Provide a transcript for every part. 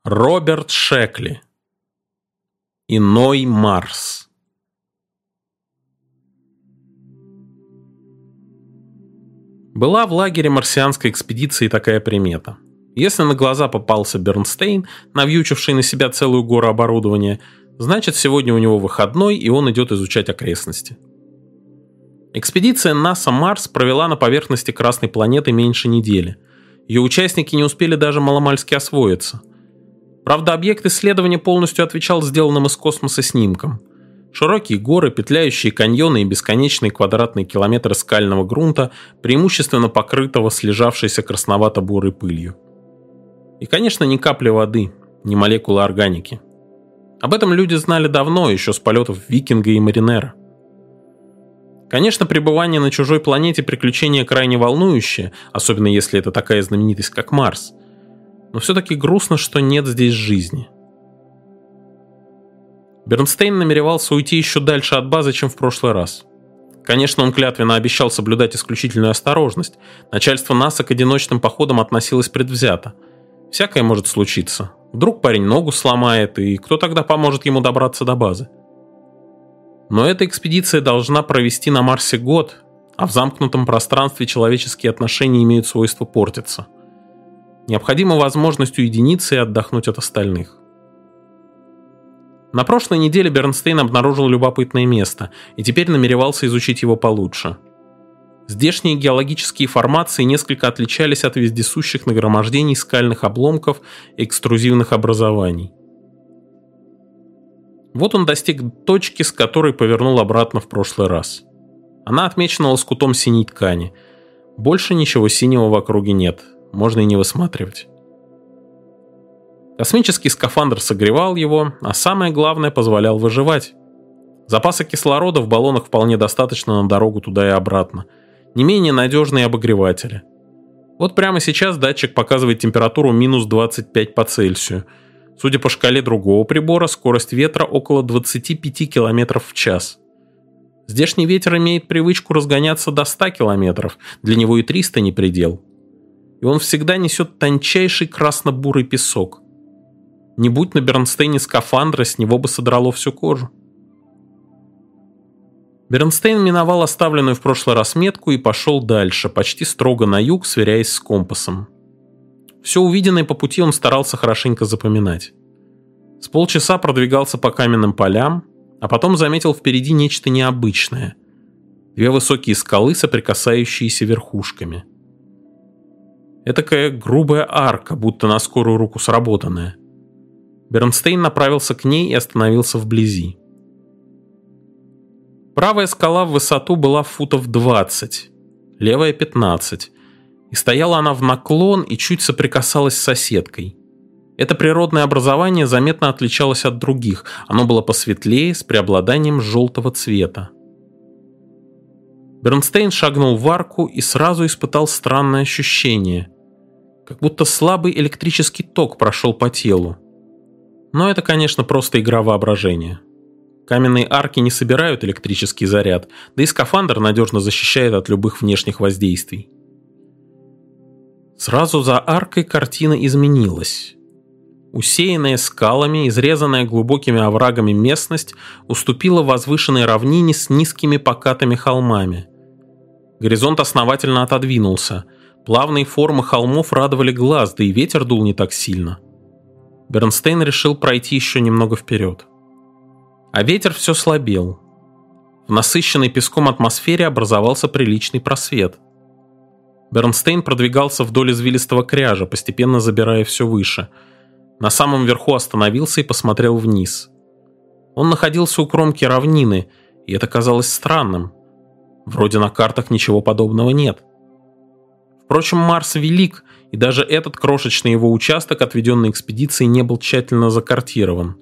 Роберт Шекли. Иной Марс. Была в лагере марсианской экспедиции такая примета. Если на глаза попался Бернстейн, навьючивший на себя целую гору оборудования, значит, сегодня у него выходной, и он идет изучать окрестности. Экспедиция НАСА Марс провела на поверхности Красной планеты меньше недели. Ее участники не успели даже маломальски освоиться. Правда, объект исследования полностью отвечал сделанным из космоса снимкам. Широкие горы, петляющие каньоны и бесконечные квадратные километры скального грунта, преимущественно покрытого слежавшейся красновато-бурой пылью. И, конечно, ни капли воды, ни молекулы органики. Об этом люди знали давно, еще с полетов Викинга и Маринера. Конечно, пребывание на чужой планете приключение крайне волнующее, особенно если это такая знаменитость, как Марс. Но все-таки грустно, что нет здесь жизни. Бернстейн намеревался уйти еще дальше от базы, чем в прошлый раз. Конечно, он клятвенно обещал соблюдать исключительную осторожность. Начальство НАСА к одиночным походам относилось предвзято. Всякое может случиться. Вдруг парень ногу сломает, и кто тогда поможет ему добраться до базы? Но эта экспедиция должна провести на Марсе год, а в замкнутом пространстве человеческие отношения имеют свойство портиться. Необходима возможность уединиться и отдохнуть от остальных. На прошлой неделе Бернстейн обнаружил любопытное место и теперь намеревался изучить его получше. Здешние геологические формации несколько отличались от вездесущих нагромождений скальных обломков и экструзивных образований. Вот он достиг точки, с которой повернул обратно в прошлый раз. Она отмечена лоскутом синей ткани. Больше ничего синего в округе нет, можно и не высматривать. Космический скафандр согревал его, а самое главное, позволял выживать. Запаса кислорода в баллонах вполне достаточно на дорогу туда и обратно. Не менее надежные обогреватели. Вот прямо сейчас датчик показывает температуру минус 25 по Цельсию. Судя по шкале другого прибора, скорость ветра около 25 км в час. Здешний ветер имеет привычку разгоняться до 100 км, для него и 300 не предел. И он всегда несет тончайший красно-бурый песок. Не будь на Бернстейне скафандра, с него бы содрало всю кожу. Бернстейн миновал оставленную в прошлый раз метку и пошел дальше, почти строго на юг, сверяясь с компасом. Все увиденное по пути он старался хорошенько запоминать. С полчаса продвигался по каменным полям, а потом заметил впереди нечто необычное. Две высокие скалы, соприкасающиеся верхушками. Этакая грубая арка, будто на скорую руку сработанная. Бернстейн направился к ней и остановился вблизи. Правая скала в высоту была футов 20, левая 15, и стояла она в наклон и чуть соприкасалась с соседкой. Это природное образование заметно отличалось от других, оно было посветлее, с преобладанием желтого цвета. Бернстейн шагнул в арку и сразу испытал странное ощущение, как будто слабый электрический ток прошел по телу. Но это, конечно, просто игра воображения. Каменные арки не собирают электрический заряд, да и скафандр надежно защищает от любых внешних воздействий. Сразу за аркой картина изменилась. Усеянная скалами, изрезанная глубокими оврагами местность уступила возвышенной равнине с низкими покатыми холмами. Горизонт основательно отодвинулся. Плавные формы холмов радовали глаз, да и ветер дул не так сильно. Бернстейн решил пройти еще немного вперед. А ветер все слабел. В насыщенной песком атмосфере образовался приличный просвет. Бернстейн продвигался вдоль извилистого кряжа, постепенно забирая все выше. На самом верху остановился и посмотрел вниз. Он находился у кромки равнины, и это казалось странным. Вроде на картах ничего подобного нет. Впрочем, Марс велик, и даже этот крошечный его участок, отведенный экспедицией, не был тщательно закартирован.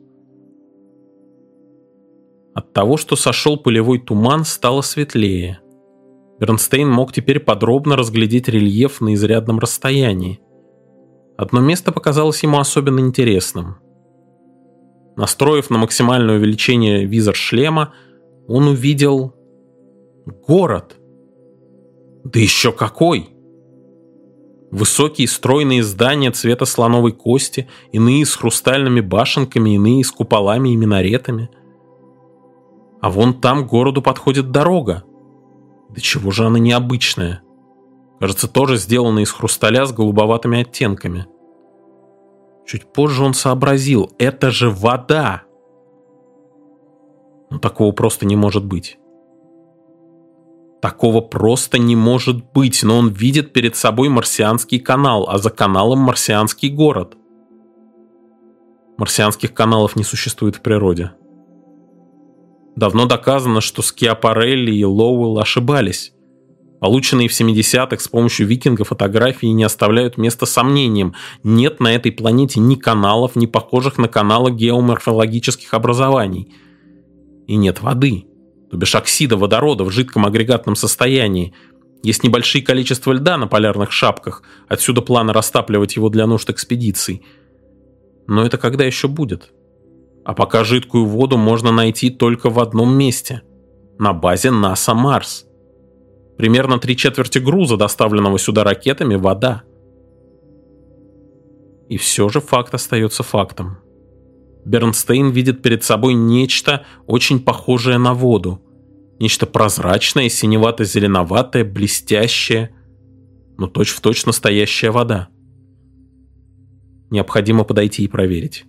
От того, что сошел пылевой туман, стало светлее. Бернстейн мог теперь подробно разглядеть рельеф на изрядном расстоянии. Одно место показалось ему особенно интересным. Настроив на максимальное увеличение визор шлема, он увидел город. Да еще какой! Высокие стройные здания цвета слоновой кости, иные с хрустальными башенками, иные с куполами и минаретами. А вон там к городу подходит дорога. Да чего же она необычная? Кажется, тоже сделана из хрусталя с голубоватыми оттенками. Чуть позже он сообразил, это же вода! Но такого просто не может быть. Такого просто не может быть, но он видит перед собой марсианский канал, а за каналом марсианский город. Марсианских каналов не существует в природе. Давно доказано, что Скиапарелли и Лоуэлл ошибались. Полученные в 70-х с помощью викингов фотографии не оставляют места сомнениям. Нет на этой планете ни каналов, ни похожих на каналы геоморфологических образований. И нет воды, то бишь оксида водорода в жидком агрегатном состоянии. Есть небольшие количества льда на полярных шапках, отсюда планы растапливать его для нужд экспедиций. Но это когда еще будет? А пока жидкую воду можно найти только в одном месте – на базе НАСА Марс. Примерно 3/4 груза, доставленного сюда ракетами, вода. И все же факт остается фактом. Бернстейн видит перед собой нечто очень похожее на воду. Нечто прозрачное, синевато-зеленоватое, блестящее, но точь-в-точь настоящая вода. Необходимо подойти и проверить.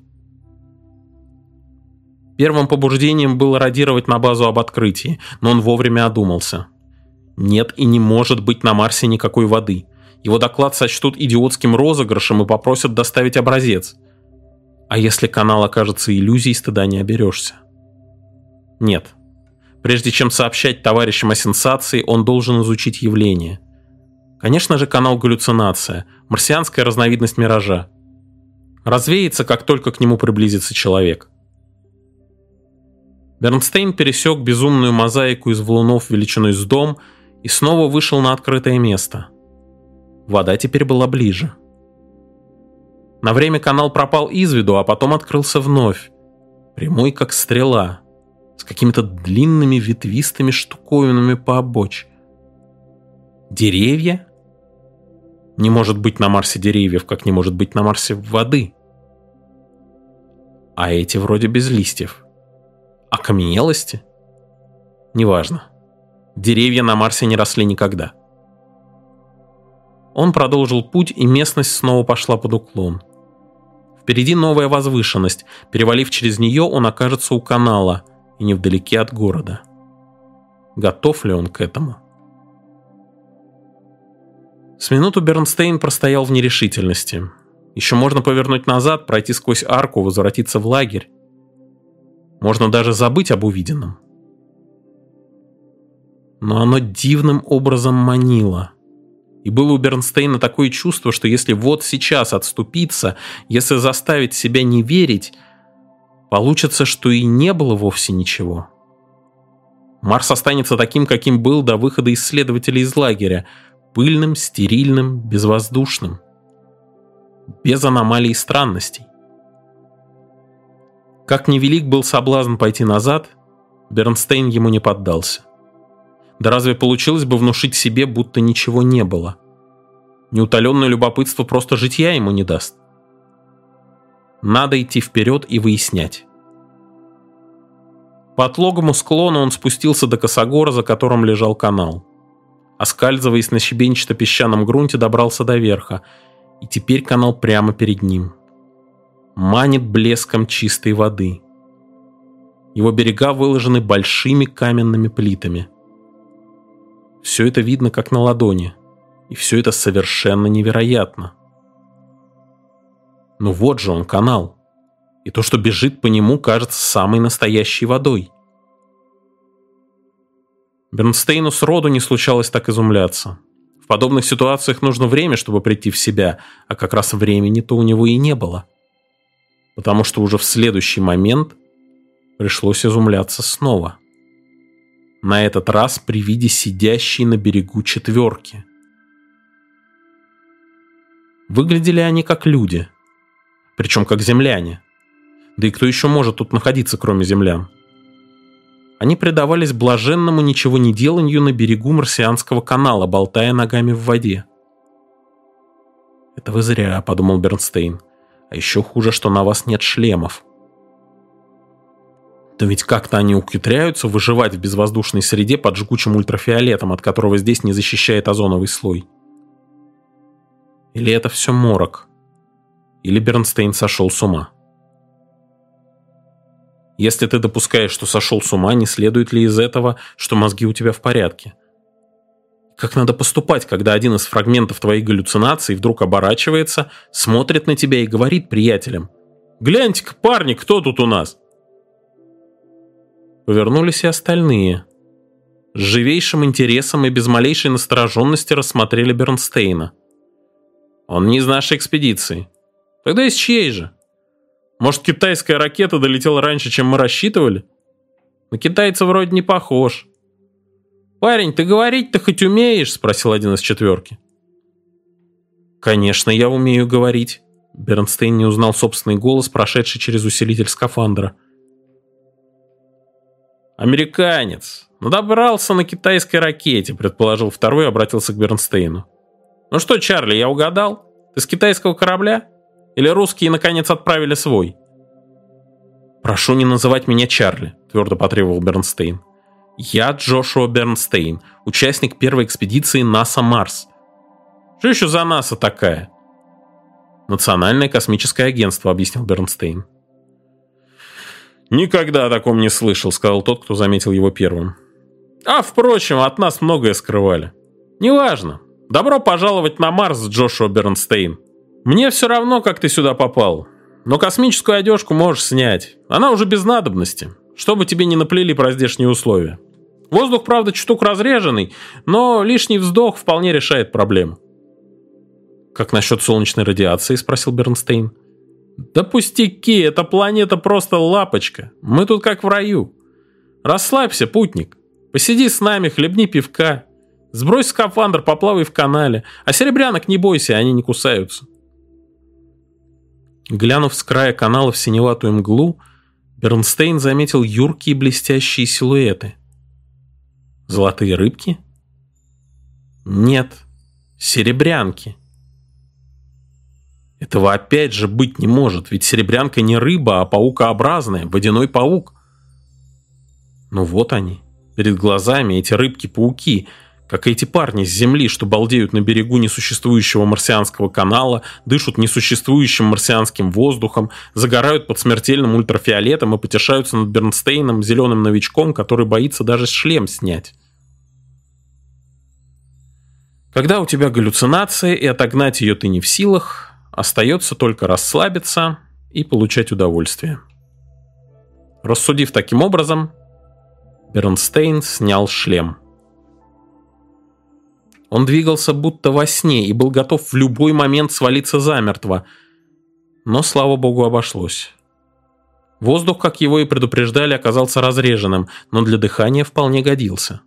Первым побуждением было радировать на базу об открытии, но он вовремя одумался. Нет и не может быть на Марсе никакой воды. Его доклад сочтут идиотским розыгрышем и попросят доставить образец. А если канал окажется иллюзией, стыда не оберешься. Нет. Прежде чем сообщать товарищам о сенсации, он должен изучить явление. Конечно же, канал галлюцинация, марсианская разновидность миража. Развеется, как только к нему приблизится человек. Бернстейн пересек безумную мозаику из валунов величиной с дом и снова вышел на открытое место. Вода теперь была ближе. На время канал пропал из виду, а потом открылся вновь. Прямой, как стрела, с какими-то длинными ветвистыми штуковинами по обочине. Деревья? Не может быть на Марсе деревьев, как не может быть на Марсе воды. А эти вроде без листьев. Окаменелости? Неважно. Деревья на Марсе не росли никогда. Он продолжил путь, и местность снова пошла под уклон. Впереди новая возвышенность. Перевалив через нее, он окажется у канала и невдалеке от города. Готов ли он к этому? С минуту Бернстейн простоял в нерешительности. Еще можно повернуть назад, пройти сквозь арку, возвратиться в лагерь. Можно даже забыть об увиденном. Но оно дивным образом манило. И было у Бернстейна такое чувство, что если вот сейчас отступиться, если заставить себя не верить, получится, что и не было вовсе ничего. Марс останется таким, каким был до выхода исследователей из лагеря. Пыльным, стерильным, безвоздушным. Без аномалий и странностей. Как невелик был соблазн пойти назад, Бернстейн ему не поддался. Да разве получилось бы внушить себе, будто ничего не было? Неутоленное любопытство просто житья ему не даст. Надо идти вперед и выяснять. По отлогому склону он спустился до косогора, за которым лежал канал. Оскальзываясь на щебенчато-песчаном грунте, добрался до верха, и теперь канал прямо перед ним. Манит блеском чистой воды. Его берега выложены большими каменными плитами. Все это видно как на ладони, и все это совершенно невероятно. Ну вот же он, канал, и то, что бежит по нему, кажется самой настоящей водой. Бернстейну сроду не случалось так изумляться. В подобных ситуациях нужно время, чтобы прийти в себя, а как раз времени-то у него и не было. Потому что уже в следующий момент пришлось изумляться снова. На этот раз при виде сидящей на берегу четверки. Выглядели они как люди, причем как земляне. Да и кто еще может тут находиться, кроме землян? Они предавались блаженному ничего не деланию на берегу марсианского канала, болтая ногами в воде. «Это вы зря», — подумал Бернстейн. «А еще хуже, что на вас нет шлемов». Да ведь как-то они ухитряются выживать в безвоздушной среде под жгучим ультрафиолетом, от которого здесь не защищает озоновый слой. Или это все морок? Или Бернстейн сошел с ума? Если ты допускаешь, что сошел с ума, не следует ли из этого, что мозги у тебя в порядке? Как надо поступать, когда один из фрагментов твоей галлюцинации вдруг оборачивается, смотрит на тебя и говорит приятелям: «Гляньте-ка, парни, кто тут у нас?» Повернулись и остальные. С живейшим интересом и без малейшей настороженности рассмотрели Бернстейна. «Он не из нашей экспедиции». «Тогда из чьей же? Может, китайская ракета долетела раньше, чем мы рассчитывали? На китайца вроде не похож». «Парень, ты говорить-то хоть умеешь?» — спросил один из четверки. «Конечно, я умею говорить». Бернстейн не узнал собственный голос, прошедший через усилитель скафандра. «Американец. Добрался на китайской ракете», — предположил второй и обратился к Бернстейну. «Ну что, Чарли, я угадал? Ты с китайского корабля? Или русские наконец отправили свой?» «Прошу не называть меня Чарли», — твердо потребовал Бернстейн. «Я Джошуа Бернстейн, участник первой экспедиции НАСА Марс». «Что еще за НАСА такая?» «Национальное космическое агентство», — объяснил Бернстейн. «Никогда о таком не слышал», — сказал тот, кто заметил его первым. «А, впрочем, от нас многое скрывали. Неважно. Добро пожаловать на Марс, Джошуа Бернстейн. Мне все равно, как ты сюда попал. Но космическую одежку можешь снять. Она уже без надобности, чтобы тебе не наплели про здешние условия. Воздух, правда, чуток разреженный, но лишний вздох вполне решает проблему». «Как насчет солнечной радиации?» — спросил Бернстейн. «Да пустяки, эта планета просто лапочка. Мы тут как в раю. Расслабься, путник. Посиди с нами, хлебни пивка. Сбрось скафандр, поплавай в канале. А серебрянок не бойся, они не кусаются». Глянув с края канала в синеватую мглу, Бернстейн заметил юркие блестящие силуэты. Золотые рыбки? Нет, серебрянки. Этого опять же быть не может, ведь серебрянка не рыба, а паукообразная, водяной паук. Ну вот они, перед глазами эти рыбки-пауки, как и эти парни с Земли, что балдеют на берегу несуществующего марсианского канала, дышат несуществующим марсианским воздухом, загорают под смертельным ультрафиолетом и потешаются над Бернстейном, зеленым новичком, который боится даже шлем снять. Когда у тебя галлюцинация, и отогнать ее ты не в силах, остается только расслабиться и получать удовольствие. Рассудив таким образом, Бернстейн снял шлем. Он двигался будто во сне и был готов в любой момент свалиться замертво, но, слава богу, обошлось. Воздух, как его и предупреждали, оказался разреженным, но для дыхания вполне годился.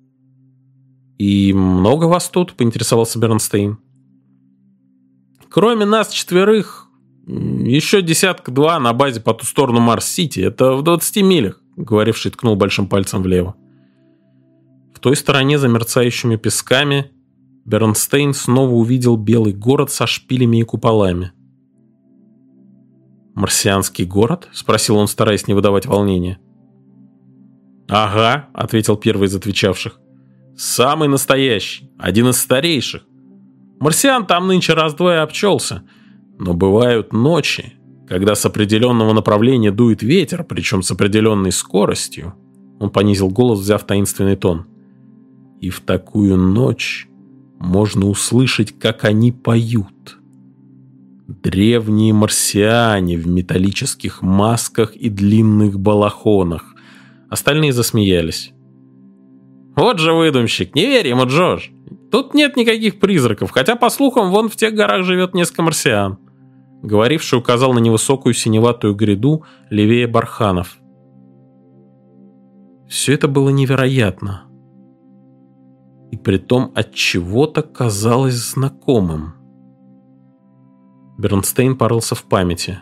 «И много вас тут?» — поинтересовался Бернстейн. «Кроме нас четверых, еще десятка-два на базе по ту сторону Марс-Сити. Это в 20 милях», — говоривший ткнул большим пальцем влево. В той стороне, за мерцающими песками, Бернстейн снова увидел белый город со шпилями и куполами. «Марсианский город?» — спросил он, стараясь не выдавать волнения. «Ага», — ответил первый из отвечавших. «Самый настоящий, один из старейших. Марсиан там нынче раз-два и обчелся. Но бывают ночи, когда с определенного направления дует ветер, причем с определенной скоростью». Он понизил голос, взяв таинственный тон. «И в такую ночь можно услышать, как они поют. Древние марсиане в металлических масках и длинных балахонах». Остальные засмеялись. «Вот же выдумщик, не верь ему, Джош. Тут нет никаких призраков, хотя, по слухам, вон в тех горах живет несколько марсиан». Говоривший указал на невысокую синеватую гряду левее барханов. Все это было невероятно. И притом от чего-то казалось знакомым. Бернстейн порылся в памяти.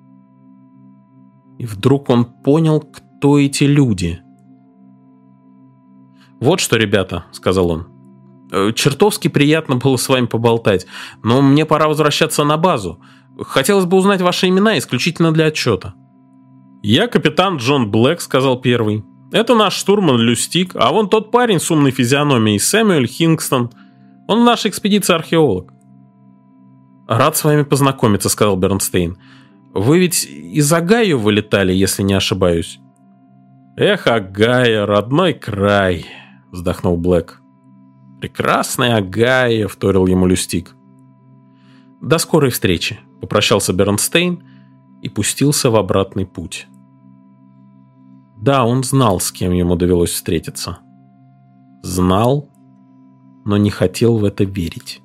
И вдруг он понял, кто эти люди. «Вот что, ребята», — сказал он, — Чертовски приятно было с вами поболтать, но мне пора возвращаться на базу. Хотелось бы узнать ваши имена исключительно для отчета». «Я капитан Джон Блэк», — сказал первый. «Это наш штурман Люстик, а вон тот парень с умной физиономией, Сэмюэль Хингстон. Он в нашей экспедиции археолог». «Рад с вами познакомиться», — сказал Бернстейн. «Вы ведь из Огайо вылетали, если не ошибаюсь?» «Эх, Огайо, родной край», — вздохнул Блэк. «Прекрасный Огайо», — вторил ему Люстик. «До скорой встречи», — попрощался Бернстейн и пустился в обратный путь. Да, он знал, с кем ему довелось встретиться. Знал, но не хотел в это верить.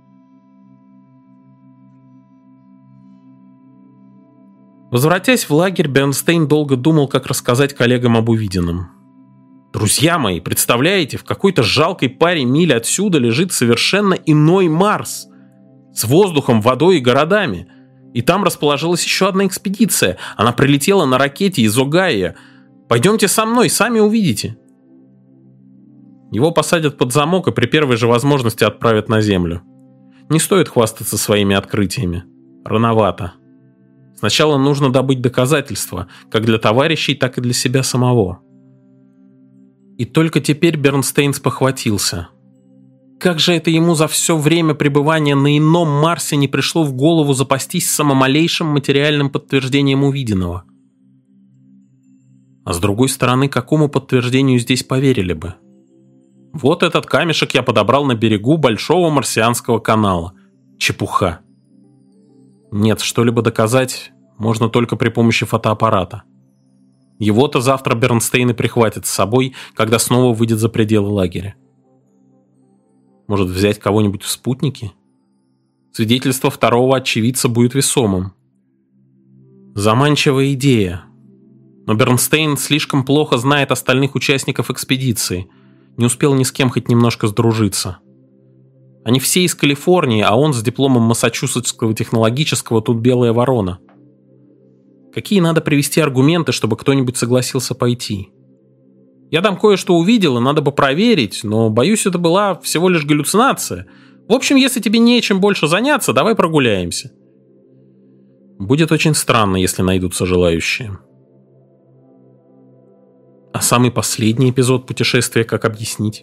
Возвратясь в лагерь, Бернстейн долго думал, как рассказать коллегам об увиденном. «Друзья мои, представляете, в какой-то жалкой паре миль отсюда лежит совершенно иной Марс, с воздухом, водой и городами. И там расположилась еще одна экспедиция. Она прилетела на ракете из Огайо. Пойдемте со мной, сами увидите». Его посадят под замок и при первой же возможности отправят на Землю. Не стоит хвастаться своими открытиями. Рановато. Сначала нужно добыть доказательства, как для товарищей, так и для себя самого. И только теперь Бернстейн спохватился. Как же это ему за все время пребывания на ином Марсе не пришло в голову запастись самым малейшим материальным подтверждением увиденного? А с другой стороны, какому подтверждению здесь поверили бы? Вот этот камешек я подобрал на берегу Большого Марсианского канала. Чепуха. Нет, что-либо доказать можно только при помощи фотоаппарата. Его-то завтра Бернстейн и прихватит с собой, когда снова выйдет за пределы лагеря. Может, взять кого-нибудь в спутники? Свидетельство второго очевидца будет весомым. Заманчивая идея. Но Бернстейн слишком плохо знает остальных участников экспедиции. Не успел ни с кем хоть немножко сдружиться. Они все из Калифорнии, а он с дипломом Массачусетского технологического тут белая ворона. Какие надо привести аргументы, чтобы кто-нибудь согласился пойти? Я там кое-что увидел, и надо бы проверить, но, боюсь, это была всего лишь галлюцинация. В общем, если тебе нечем больше заняться, давай прогуляемся. Будет очень странно, если найдутся желающие. А самый последний эпизод путешествия как объяснить?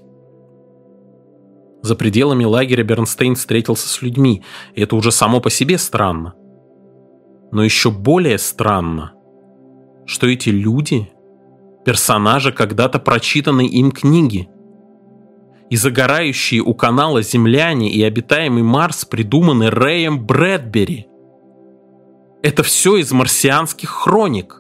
За пределами лагеря Бернстейн встретился с людьми, и это уже само по себе странно. Но еще более странно, что эти люди – персонажи когда-то прочитанной им книги. И загорающие у канала земляне и обитаемый Марс придуманы Рэем Брэдбери. Это все из марсианских хроник.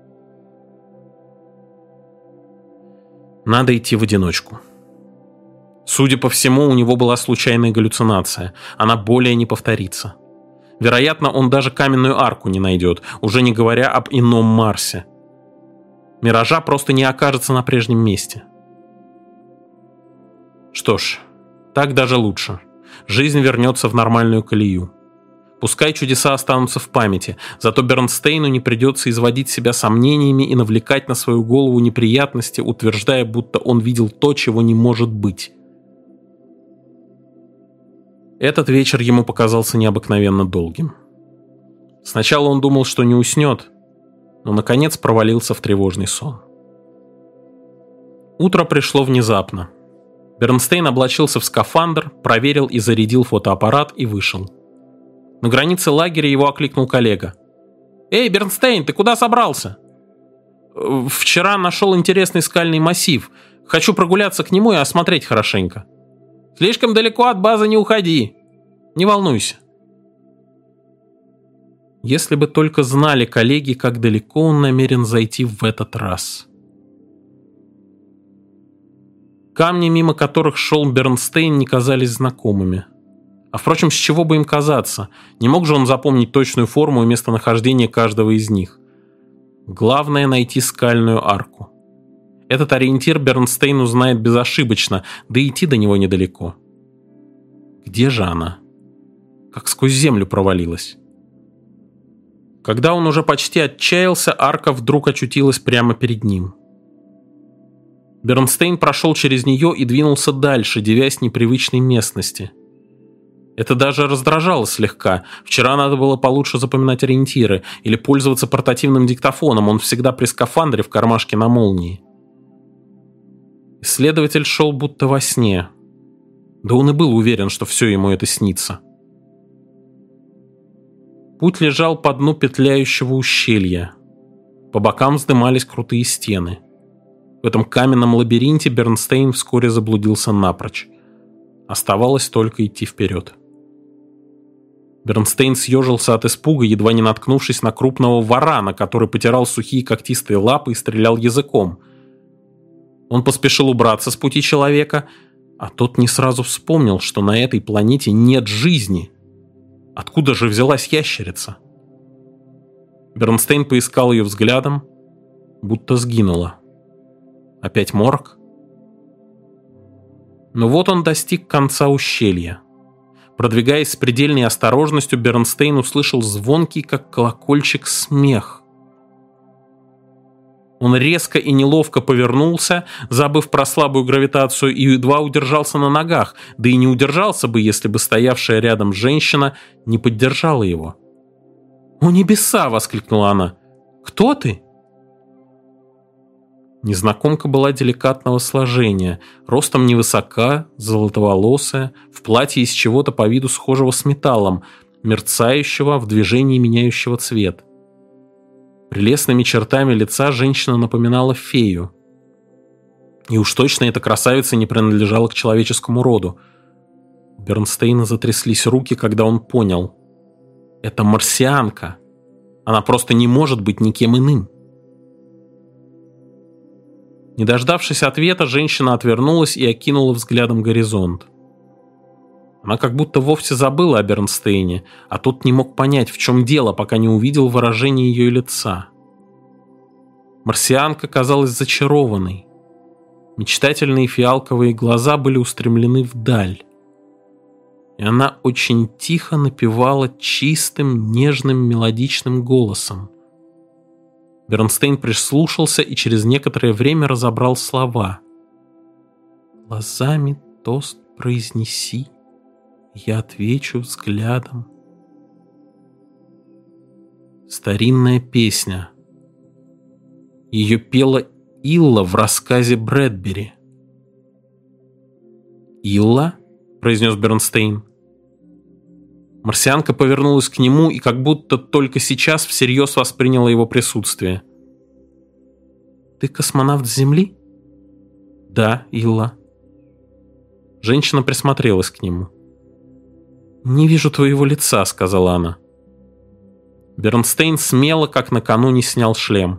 Надо идти в одиночку. Судя по всему, у него была случайная галлюцинация. Она более не повторится. Вероятно, он даже каменную арку не найдет, уже не говоря об ином Марсе. Миража просто не окажется на прежнем месте. Что ж, так даже лучше. Жизнь вернется в нормальную колею. Пускай чудеса останутся в памяти, зато Бернстейну не придется изводить себя сомнениями и навлекать на свою голову неприятности, утверждая, будто он видел то, чего не может быть. Этот вечер ему показался необыкновенно долгим. Сначала он думал, что не уснет, но, наконец, провалился в тревожный сон. Утро пришло внезапно. Бернстейн облачился в скафандр, проверил и зарядил фотоаппарат и вышел. На границе лагеря его окликнул коллега. «Эй, Бернстейн, ты куда собрался?» «Вчера нашел интересный скальный массив. Хочу прогуляться к нему и осмотреть хорошенько». «Слишком далеко от базы не уходи. Не волнуйся». Если бы только знали коллеги, как далеко он намерен зайти в этот раз. Камни, мимо которых шел Бернстейн, не казались знакомыми. А впрочем, с чего бы им казаться? Не мог же он запомнить точную форму и местонахождение каждого из них. Главное — найти скальную арку. Этот ориентир Бернстейн узнает безошибочно, да и идти до него недалеко. Где же она? Как сквозь землю провалилась. Когда он уже почти отчаялся, арка вдруг очутилась прямо перед ним. Бернстейн прошел через нее и двинулся дальше, дивясь непривычной местности. Это даже раздражало слегка. Вчера надо было получше запоминать ориентиры или пользоваться портативным диктофоном, он всегда при скафандре в кармашке на молнии. Исследователь шел будто во сне. Да он и был уверен, что все ему это снится. Путь лежал по дну петляющего ущелья. По бокам вздымались крутые стены. В этом каменном лабиринте Бернстейн вскоре заблудился напрочь. Оставалось только идти вперед. Бернстейн съежился от испуга, едва не наткнувшись на крупного варана, который потирал сухие когтистые лапы и стрелял языком. Он поспешил убраться с пути человека, а тот не сразу вспомнил, что на этой планете нет жизни. Откуда же взялась ящерица? Бернстейн поискал ее взглядом, будто сгинула. Опять морок? Но вот он достиг конца ущелья. Продвигаясь с предельной осторожностью, Бернстейн услышал звонкий, как колокольчик, смех. Он резко и неловко повернулся, забыв про слабую гравитацию, и едва удержался на ногах, да и не удержался бы, если бы стоявшая рядом женщина не поддержала его. «О небеса!» — воскликнула она. «Кто ты?» Незнакомка была деликатного сложения, ростом невысока, золотоволосая, в платье из чего-то по виду схожего с металлом, мерцающего, в движении меняющего цвет. Прелестными чертами лица женщина напоминала фею. И уж точно эта красавица не принадлежала к человеческому роду. У Бернстейна затряслись руки, когда он понял. Это марсианка. Она просто не может быть никем иным. Не дождавшись ответа, женщина отвернулась и окинула взглядом горизонт. Она как будто вовсе забыла о Бернстейне, а тот не мог понять, в чем дело, пока не увидел выражение ее лица. Марсианка казалась зачарованной. Мечтательные фиалковые глаза были устремлены вдаль. И она очень тихо напевала чистым, нежным, мелодичным голосом. Бернстейн прислушался и через некоторое время разобрал слова. «Глазами тост произнеси, я отвечу взглядом». Старинная песня. Ее пела Илла в рассказе Брэдбери. «Илла?» — произнес Бернстейн. Марсианка повернулась к нему и как будто только сейчас всерьез восприняла его присутствие. «Ты космонавт с Земли?» «Да, Илла». Женщина присмотрелась к нему. «Не вижу твоего лица», — сказала она. Бернстейн смело, как накануне, снял шлем.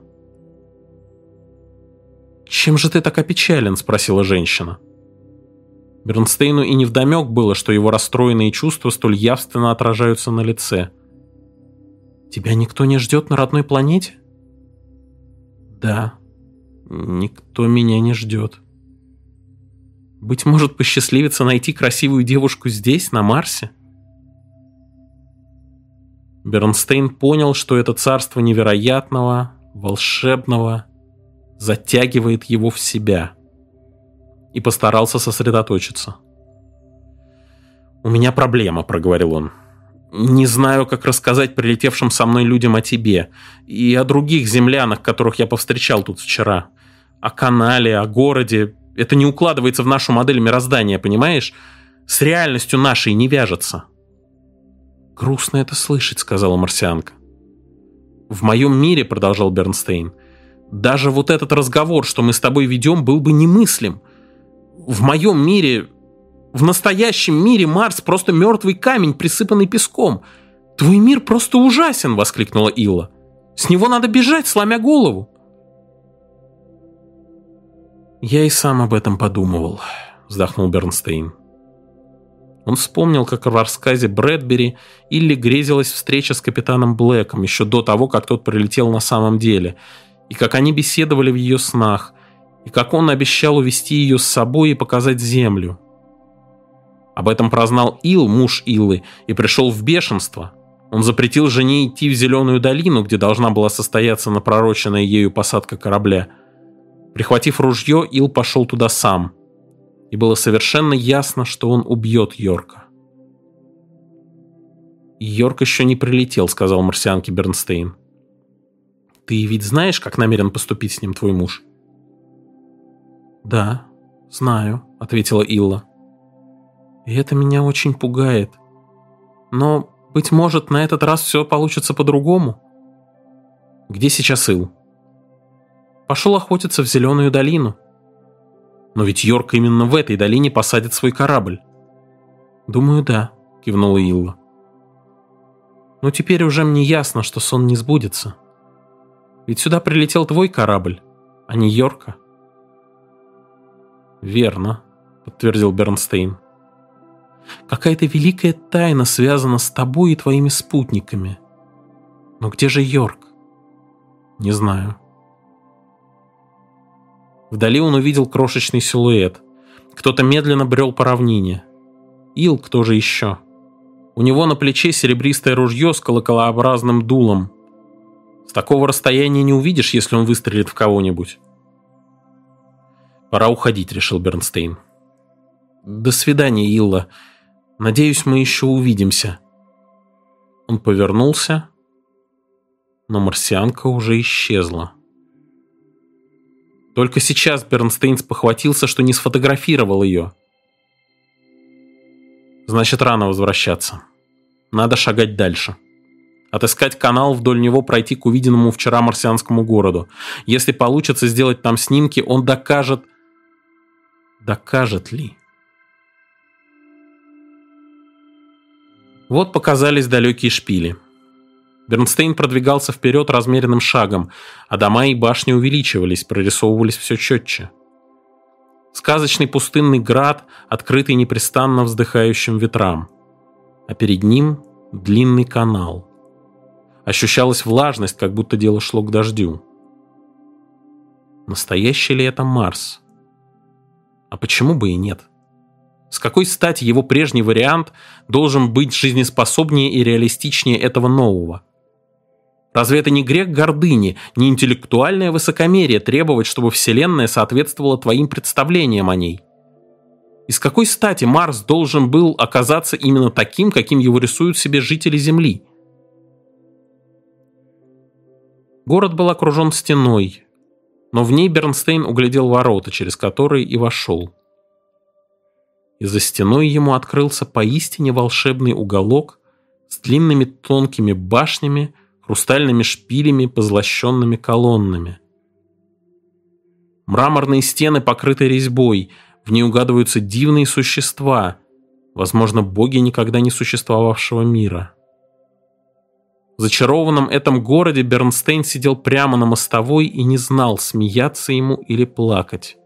«Чем же ты так опечален?» — спросила женщина. Бернстейну и невдомек было, что его расстроенные чувства столь явственно отражаются на лице. «Тебя никто не ждет на родной планете?» «Да, никто меня не ждет. Быть может, посчастливится найти красивую девушку здесь, на Марсе?» Бернстейн понял, что это царство невероятного, волшебного затягивает его в себя, и постарался сосредоточиться. «У меня проблема», — проговорил он. «Не знаю, как рассказать прилетевшим со мной людям о тебе и о других землянах, которых я повстречал тут вчера. О канале, о городе. Это не укладывается в нашу модель мироздания, понимаешь? С реальностью нашей не вяжется». «Грустно это слышать», — сказала марсианка. «В моем мире», — продолжал Бернстейн, — «даже вот этот разговор, что мы с тобой ведем, был бы немыслим. В моем мире, в настоящем мире Марс просто мертвый камень, присыпанный песком. Твой мир просто ужасен», — воскликнула Илла. «С него надо бежать, сломя голову». «Я и сам об этом подумывал», — вздохнул Бернстейн. Он вспомнил, как в рассказе Брэдбери Илле грезилась встреча с капитаном Блэком еще до того, как тот прилетел на самом деле, и как они беседовали в ее снах, и как он обещал увести ее с собой и показать землю. Об этом прознал Ил, муж Иллы, и пришел в бешенство. Он запретил жене идти в Зеленую долину, где должна была состояться напророченная ею посадка корабля. Прихватив ружье, Ил пошел туда сам. И было совершенно ясно, что он убьет Йорка. «Йорк еще не прилетел», — сказал марсианке Бернстейн. «Ты ведь знаешь, как намерен поступить с ним твой муж?» «Да, знаю», — ответила Илла. «И это меня очень пугает. Но, быть может, на этот раз все получится по-другому». «Где сейчас Ил?» «Пошел охотиться в Зеленую долину». «Но ведь Йорк именно в этой долине посадит свой корабль». «Думаю, да», — кивнула Илла. «Но теперь уже мне ясно, что сон не сбудется. Ведь сюда прилетел твой корабль, а не Йорка». «Верно», — подтвердил Бернстейн. «Какая-то великая тайна связана с тобой и твоими спутниками. Но где же Йорк?» «Не знаю». Вдали он увидел крошечный силуэт. Кто-то медленно брел по равнине. Ил, кто же еще? У него на плече серебристое ружье с колоколообразным дулом. С такого расстояния не увидишь, если он выстрелит в кого-нибудь. «Пора уходить», — решил Бернстейн. «До свидания, Илла. Надеюсь, мы еще увидимся». Он повернулся, но марсианка уже исчезла. Только сейчас Бернстейн спохватился, что не сфотографировал ее. Значит, рано возвращаться. Надо шагать дальше. Отыскать канал, вдоль него пройти к увиденному вчера марсианскому городу. Если получится сделать там снимки, он докажет... Докажет ли? Вот показались далекие шпили. Бернстейн продвигался вперед размеренным шагом, а дома и башни увеличивались, прорисовывались все четче. Сказочный пустынный град, открытый непрестанно вздыхающим ветрам. А перед ним длинный канал. Ощущалась влажность, как будто дело шло к дождю. Настоящий ли это Марс? А почему бы и нет? С какой стати его прежний вариант должен быть жизнеспособнее и реалистичнее этого нового? Разве это не грех гордыни, не интеллектуальное высокомерие требовать, чтобы Вселенная соответствовала твоим представлениям о ней? И с какой стати Марс должен был оказаться именно таким, каким его рисуют себе жители Земли? Город был окружен стеной, но в ней Бернстейн углядел ворота, через которые и вошел. И за стеной ему открылся поистине волшебный уголок с длинными тонкими башнями, хрустальными шпилями, позлощенными колоннами. Мраморные стены покрыты резьбой, в ней угадываются дивные существа, возможно, боги никогда не существовавшего мира. В зачарованном этом городе Бернстейн сидел прямо на мостовой и не знал, смеяться ему или плакать.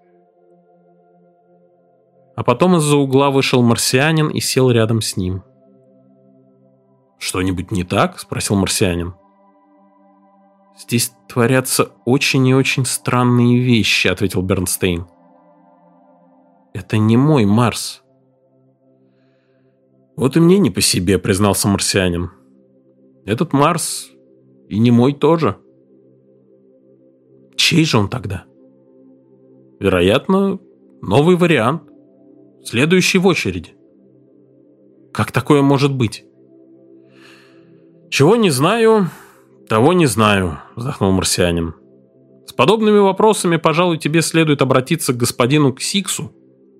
А потом из-за угла вышел марсианин и сел рядом с ним. «Что-нибудь не так?» – спросил марсианин. «Здесь творятся очень и очень странные вещи», — ответил Бернстейн. «Это не мой Марс». «Вот и мне не по себе», — признался марсианин. «Этот Марс и не мой тоже». «Чей же он тогда?» «Вероятно, новый вариант. Следующий в очереди». «Как такое может быть?» «Чего не знаю, того не знаю», — вздохнул марсианин. «С подобными вопросами, пожалуй, тебе следует обратиться к господину Ксиксу».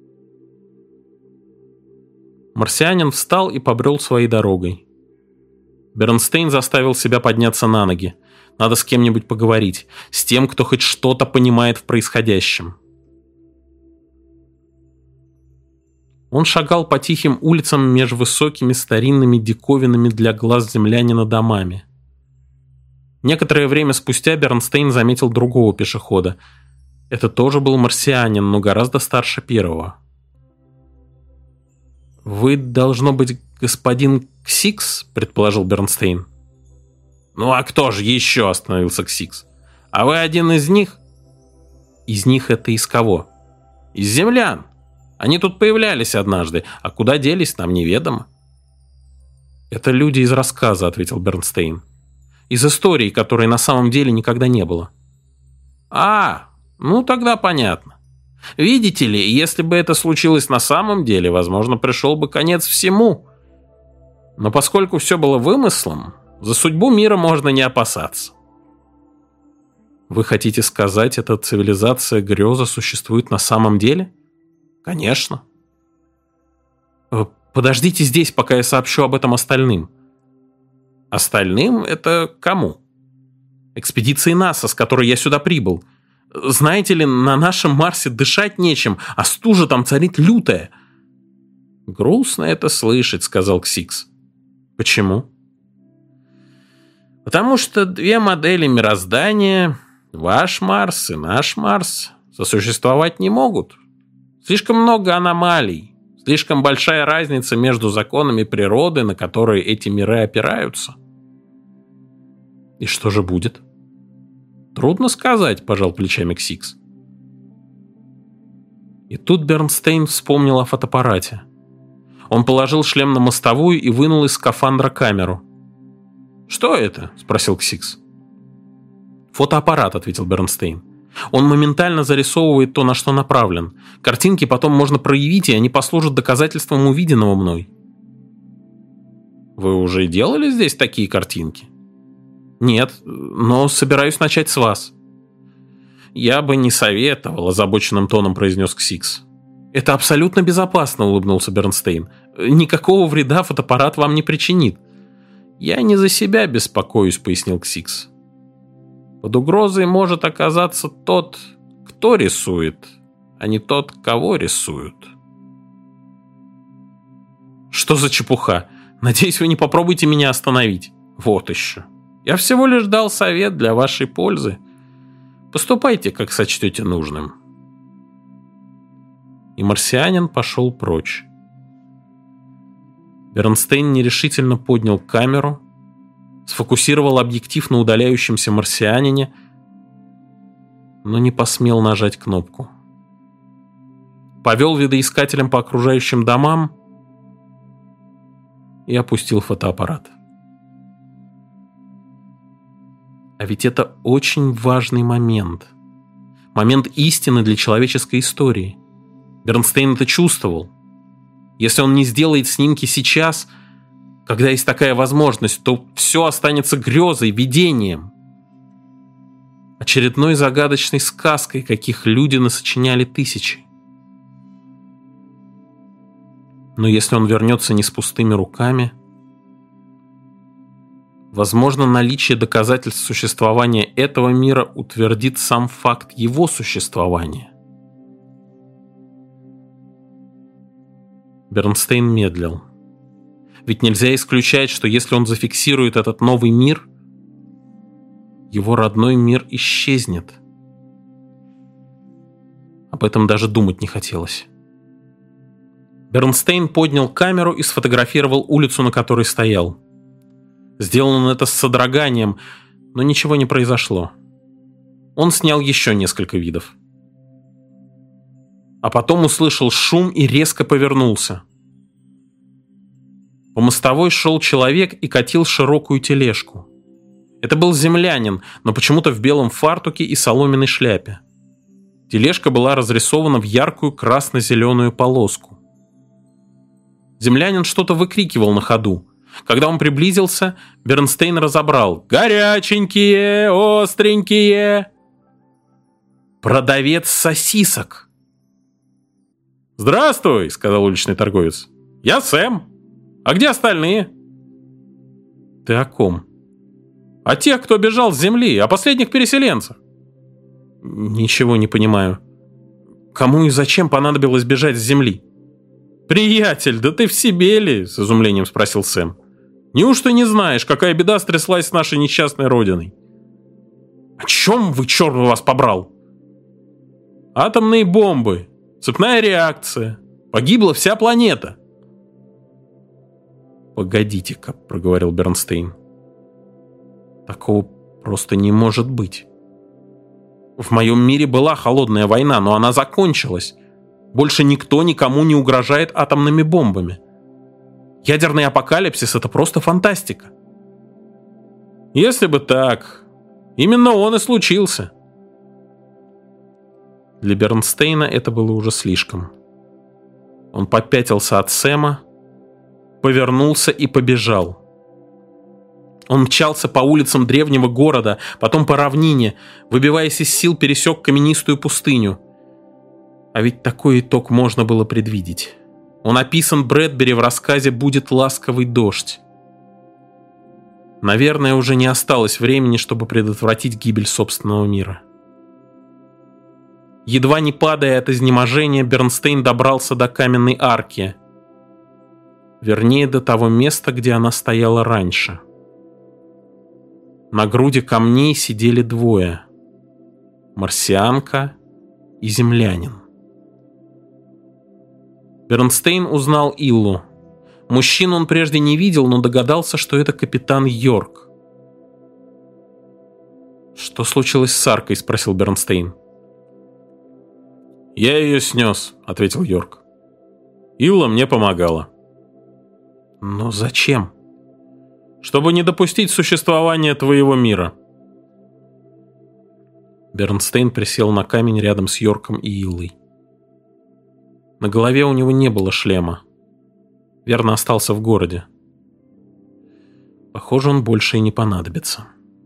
Марсианин встал и побрел своей дорогой. Бернстейн заставил себя подняться на ноги. Надо с кем-нибудь поговорить, с тем, кто хоть что-то понимает в происходящем. Он шагал по тихим улицам между высокими старинными диковинами для глаз землянина домами. Некоторое время спустя Бернстейн заметил другого пешехода. Это тоже был марсианин, но гораздо старше первого. «Вы, должно быть, господин Ксикс?» – предположил Бернстейн. «Ну а кто же еще?» – остановился Ксикс. «А вы один из них?» «Из них это из кого?» «Из землян. Они тут появлялись однажды, а куда делись, нам неведомо». «Это люди из рассказа», – ответил Бернстейн. «Из истории, которой на самом деле никогда не было». «А, Ну, тогда понятно. Видите ли, если бы это случилось на самом деле, возможно, пришел бы конец всему. Но поскольку все было вымыслом, за судьбу мира можно не опасаться. Вы хотите сказать, эта цивилизация греза существует на самом деле? Конечно. Подождите здесь, пока я сообщу об этом остальным. Остальным это кому? Экспедиции НАСА, с которой я сюда прибыл. Знаете ли, на нашем Марсе дышать нечем, а стужа там царит лютая. Грустно это слышать, сказал Ксикс. Почему? Потому что две модели мироздания, ваш Марс и наш Марс, сосуществовать не могут. Слишком много аномалий, слишком большая разница между законами природы, на которые эти миры опираются. И что же будет? Трудно сказать, пожал плечами Ксикс. И тут Бернстейн вспомнил о фотоаппарате. Он положил шлем на мостовую и вынул из скафандра камеру. «Что это?» – спросил Ксикс. «Фотоаппарат», – ответил Бернстейн. «Он моментально зарисовывает то, на что направлен. Картинки потом можно проявить, и они послужат доказательством увиденного мной». «Вы уже делали здесь такие картинки?» «Нет, но собираюсь начать с вас». «Я бы не советовал», – озабоченным тоном произнес Ксикс. «Это абсолютно безопасно», – улыбнулся Бернстейн. «Никакого вреда фотоаппарат вам не причинит». «Я не за себя беспокоюсь», – пояснил Ксикс. «Под угрозой может оказаться тот, кто рисует, а не тот, кого рисуют». «Что за чепуха? Надеюсь, вы не попробуете меня остановить». «Вот еще. Я всего лишь дал совет для вашей пользы. Поступайте, как сочтете нужным». И марсианин пошел прочь. Бернстейн нерешительно поднял камеру, сфокусировал объектив на удаляющемся марсианине, но не посмел нажать кнопку. Повел видоискателем по окружающим домам и опустил фотоаппарат. А ведь это очень важный момент. Момент истины для человеческой истории. Бернстейн это чувствовал. Если он не сделает снимки сейчас, когда есть такая возможность, то все останется грезой, видением. Очередной загадочной сказкой, каких люди насочиняли тысячи. Но если он вернется не с пустыми руками, возможно, наличие доказательств существования этого мира утвердит сам факт его существования. Бернстейн медлил. Ведь нельзя исключать, что если он зафиксирует этот новый мир, его родной мир исчезнет. Об этом даже думать не хотелось. Бернстейн поднял камеру и сфотографировал улицу, на которой стоял. Сделал он это с содроганием, но ничего не произошло. Он снял еще несколько видов. А потом услышал шум и резко повернулся. По мостовой шел человек и катил широкую тележку. Это был землянин, но почему-то в белом фартуке и соломенной шляпе. Тележка была разрисована в яркую красно-зеленую полоску. Землянин что-то выкрикивал на ходу. Когда он приблизился, Бернстейн разобрал: «Горяченькие, остренькие!» Продавец сосисок. «Здравствуй», — сказал уличный торговец. «Я Сэм. А где остальные?» «Ты о ком?» «О тех, кто бежал с земли, о последних переселенцах». «Ничего не понимаю. Кому и зачем понадобилось бежать с земли?» «Приятель, да ты в себе ли?» — с изумлением спросил Сэм. «Неужто не знаешь, какая беда стряслась с нашей несчастной родиной?» «О чем вы, черт вас побрал?» «Атомные бомбы. Цепная реакция. Погибла вся планета». «Погодите-ка», — проговорил Бернстейн. «Такого просто не может быть. В моем мире была холодная война, но она закончилась. Больше никто никому не угрожает атомными бомбами. Ядерный апокалипсис — это просто фантастика». «Если бы так, именно он и случился». Для Бернстейна это было уже слишком. Он попятился от Сэма, повернулся и побежал. Он мчался по улицам древнего города, потом по равнине, выбиваясь из сил, пересек каменистую пустыню. А ведь такой итог можно было предвидеть. Он описан Брэдбери в рассказе «Будет ласковый дождь». Наверное, уже не осталось времени, чтобы предотвратить гибель собственного мира. Едва не падая от изнеможения, Бернстейн добрался до каменной арки. Вернее, до того места, где она стояла раньше. На груди камней сидели двое – марсианка и землянин. Бернстейн узнал Иллу. Мужчину он прежде не видел, но догадался, что это капитан Йорк. «Что случилось с аркой?» – спросил Бернстейн. «Я ее снес», – ответил Йорк. «Илла мне помогала». «Но зачем?» «Чтобы не допустить существования твоего мира». Бернстейн присел на камень рядом с Йорком и Иллой. На голове у него не было шлема. Верно, остался в городе. Похоже, он больше и не понадобится.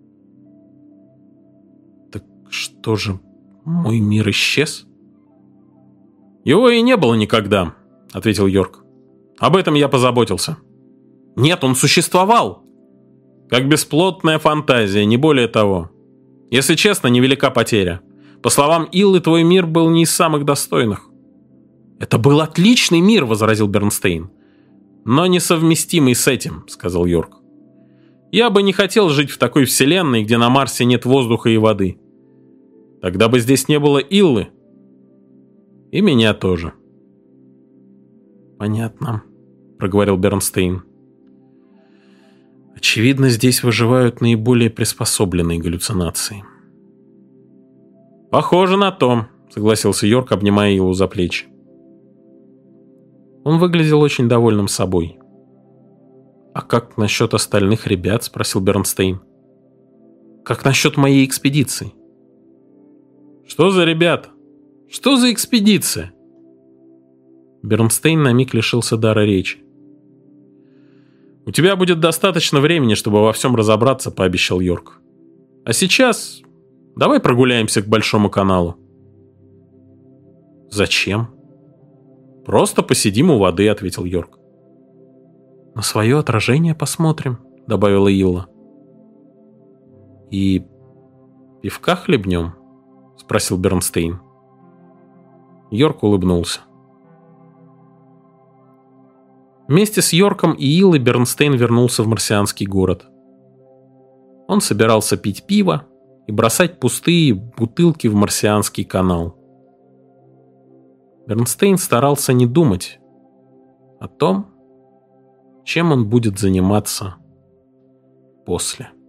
Так что же, мой мир исчез? «Его и не было никогда», — ответил Йорк. «Об этом я позаботился». «Нет, он существовал!» «Как бесплотная фантазия, не более того. Если честно, невелика потеря. По словам Иллы, твой мир был не из самых достойных». «Это был отличный мир», — возразил Бернстейн. «Но несовместимый с этим», — сказал Йорк. «Я бы не хотел жить в такой вселенной, где на Марсе нет воздуха и воды. Тогда бы здесь не было Иллы. И меня тоже». «Понятно», — проговорил Бернстейн. «Очевидно, здесь выживают наиболее приспособленные галлюцинации». «Похоже на то», — согласился Йорк, обнимая его за плечи. Он выглядел очень довольным собой. «А как насчет остальных ребят?» – спросил Бернстейн. «Как насчет моей экспедиции?» «Что за ребята? Что за экспедиция?» Бернстейн на миг лишился дара речи. «У тебя будет достаточно времени, чтобы во всем разобраться», – пообещал Йорк. «А сейчас давай прогуляемся к Большому каналу». «Зачем?» «Просто посидим у воды», — ответил Йорк. «На свое отражение посмотрим», — добавила Илла. «И пивка хлебнем?» — спросил Бернстейн. Йорк улыбнулся. Вместе с Йорком и Иллой Бернстейн вернулся в марсианский город. Он собирался пить пиво и бросать пустые бутылки в марсианский канал. Бернстейн старался не думать о том, чем он будет заниматься после.